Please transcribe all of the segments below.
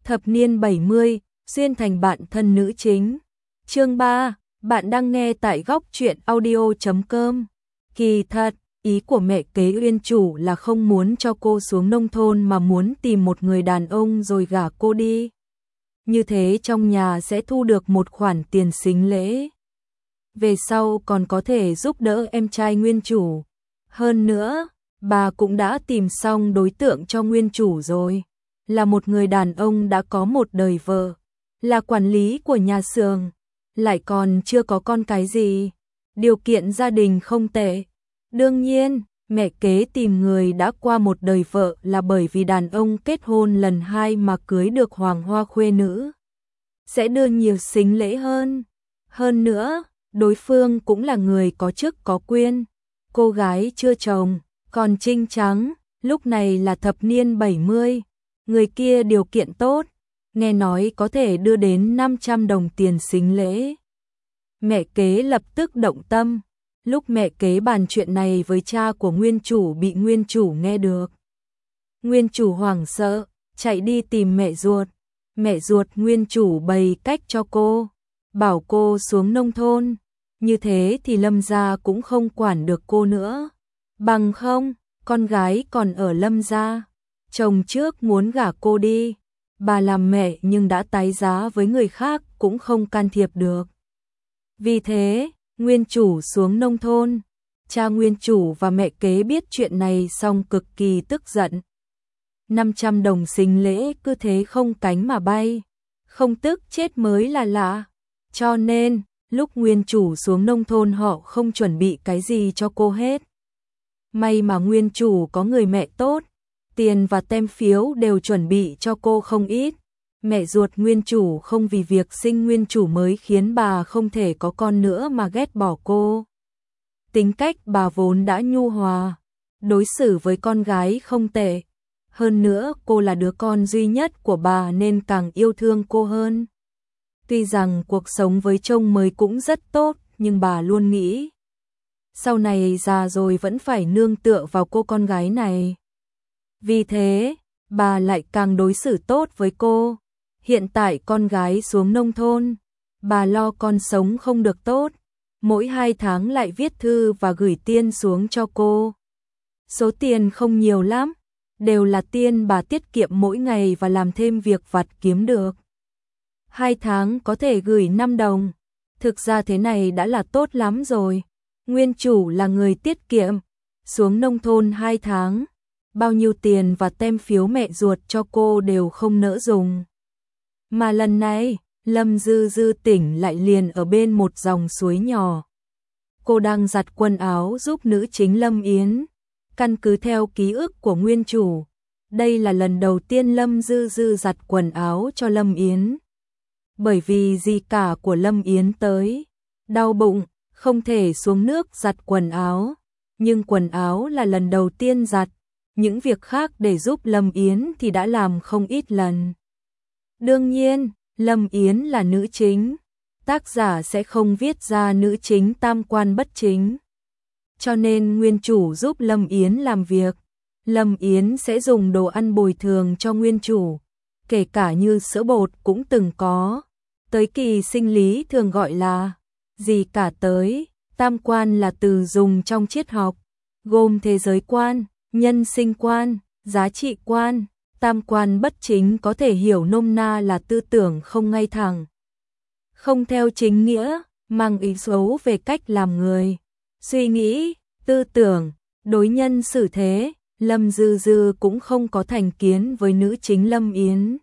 Thập niên 70, xuyên thành bạn thân nữ chính. Chương 3, bạn đang nghe tại góc truyện audio.com. Kỳ thật, ý của mẹ kế Uyên Chủ là không muốn cho cô xuống nông thôn mà muốn tìm một người đàn ông rồi gả cô đi. Như thế trong nhà sẽ thu được một khoản tiền sính lễ. Về sau còn có thể giúp đỡ em trai Nguyên Chủ. Hơn nữa, bà cũng đã tìm xong đối tượng cho Nguyên Chủ rồi. Là một người đàn ông đã có một đời vợ, là quản lý của nhà xưởng, lại còn chưa có con cái gì. Điều kiện gia đình không tệ. Đương nhiên, mẹ kế tìm người đã qua một đời vợ là bởi vì đàn ông kết hôn lần 2 mà cưới được hoàng hoa khuê nữ sẽ đưa nhiều sính lễ hơn. Hơn nữa, đối phương cũng là người có chức có quyền. Cô gái chưa chồng, còn trinh trắng, lúc này là thập niên 70. Người kia điều kiện tốt, nghe nói có thể đưa đến 500 đồng tiền sính lễ. Mẹ kế lập tức động tâm. Lúc mẹ kế bàn chuyện này với cha của Nguyên Chủ bị Nguyên Chủ nghe được. Nguyên Chủ hoảng sợ, chạy đi tìm mẹ ruột. Mẹ ruột Nguyên Chủ bày cách cho cô, bảo cô xuống nông thôn. Như thế thì Lâm gia cũng không quản được cô nữa. Bằng không, con gái còn ở Lâm gia. Chồng trước muốn gả cô đi. Bà làm mẹ nhưng đã tái giá với người khác cũng không can thiệp được. Vì thế, Nguyên Chủ xuống nông thôn. Cha Nguyên Chủ và mẹ kế biết chuyện này xong cực kỳ tức giận. 500 đồng sính lễ cứ thế không cánh mà bay. Không tức chết mới là lạ. Cho nên, lúc Nguyên Chủ xuống nông thôn họ không chuẩn bị cái gì cho cô hết. May mà Nguyên Chủ có người mẹ tốt. Tiền và tem phiếu đều chuẩn bị cho cô không ít. Mẹ ruột Nguyên Chủ không vì việc sinh Nguyên Chủ mới khiến bà không thể có con nữa mà ghét bỏ cô. Tính cách bà vốn đã nhu hòa, đối xử với con gái không tệ. Hơn nữa cô là đứa con duy nhất của bà nên càng yêu thương cô hơn. Tuy rằng cuộc sống với chồng mới cũng rất tốt, nhưng bà luôn nghĩ sau này già rồi vẫn phải nương tựa vào cô con gái này. Vì thế, bà lại càng đối xử tốt với cô. Hiện tại con gái xuống nông thôn, bà lo con sống không được tốt. Mỗi 2 tháng lại viết thư và gửi tiền xuống cho cô. Số tiền không nhiều lắm, đều là tiền bà tiết kiệm mỗi ngày và làm thêm việc vặt kiếm được. 2 tháng có thể gửi 5 đồng. Thực ra thế này đã là tốt lắm rồi. Nguyên Chủ là người tiết kiệm. Xuống nông thôn 2 tháng. Bao nhiêu tiền và tem phiếu mẹ ruột cho cô đều không nỡ dùng. Mà lần này, Lâm Dư Dư tỉnh lại liền ở bên một dòng suối nhỏ. Cô đang giặt quần áo giúp nữ chính Lâm Yến. Căn cứ theo ký ức của Nguyên Chủ, đây là lần đầu tiên Lâm Dư Dư giặt quần áo cho Lâm Yến. Bởi vì dì cả của Lâm Yến tới, đau bụng, không thể xuống nước giặt quần áo. Nhưng quần áo là lần đầu tiên giặt. Những việc khác để giúp Lâm Yến thì đã làm không ít lần. Đương nhiên, Lâm Yến là nữ chính. Tác giả sẽ không viết ra nữ chính tam quan bất chính. Cho nên Nguyên Chủ giúp Lâm Yến làm việc. Lâm Yến sẽ dùng đồ ăn bồi thường cho Nguyên Chủ. Kể cả như sữa bột cũng từng có. Tới kỳ sinh lý thường gọi là gì cả tới. Tam quan là từ dùng trong triết học, gồm thế giới quan, nhân sinh quan, giá trị quan. Tam quan bất chính có thể hiểu nôm na là tư tưởng không ngay thẳng, không theo chính nghĩa, mang ý xấu về cách làm người, suy nghĩ, tư tưởng, đối nhân xử thế. Lâm Dư Dư cũng không có thành kiến với nữ chính Lâm Yến.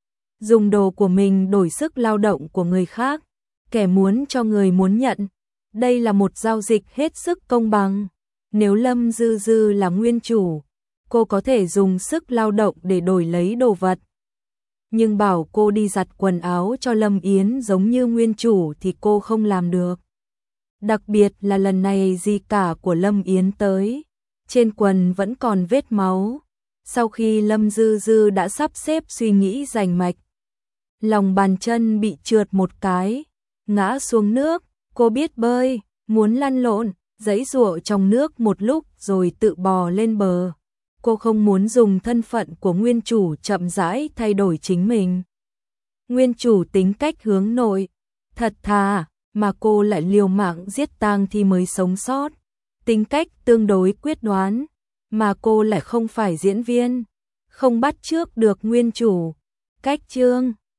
Dùng đồ của mình đổi sức lao động của người khác, kẻ muốn cho người muốn nhận. Đây là một giao dịch hết sức công bằng. Nếu Lâm Dư Dư là Nguyên Chủ, cô có thể dùng sức lao động để đổi lấy đồ vật. Nhưng bảo cô đi giặt quần áo cho Lâm Yến giống như Nguyên Chủ thì cô không làm được. Đặc biệt là lần này dì cả của Lâm Yến tới. Trên quần vẫn còn vết máu. Sau khi Lâm Dư Dư đã sắp xếp suy nghĩ rành mạch, lòng bàn chân bị trượt một cái, ngã xuống nước. Cô biết bơi, muốn lăn lộn, giãy giụa trong nước một lúc rồi tự bò lên bờ. Cô không muốn dùng thân phận của Nguyên Chủ chậm rãi thay đổi chính mình. Nguyên chủ tính cách hướng nội, thật thà, mà cô lại liều mạng giết tang thi mới sống sót. Tính cách tương đối quyết đoán, mà cô lại không phải diễn viên, không bắt chước được nguyên chủ. Cách chương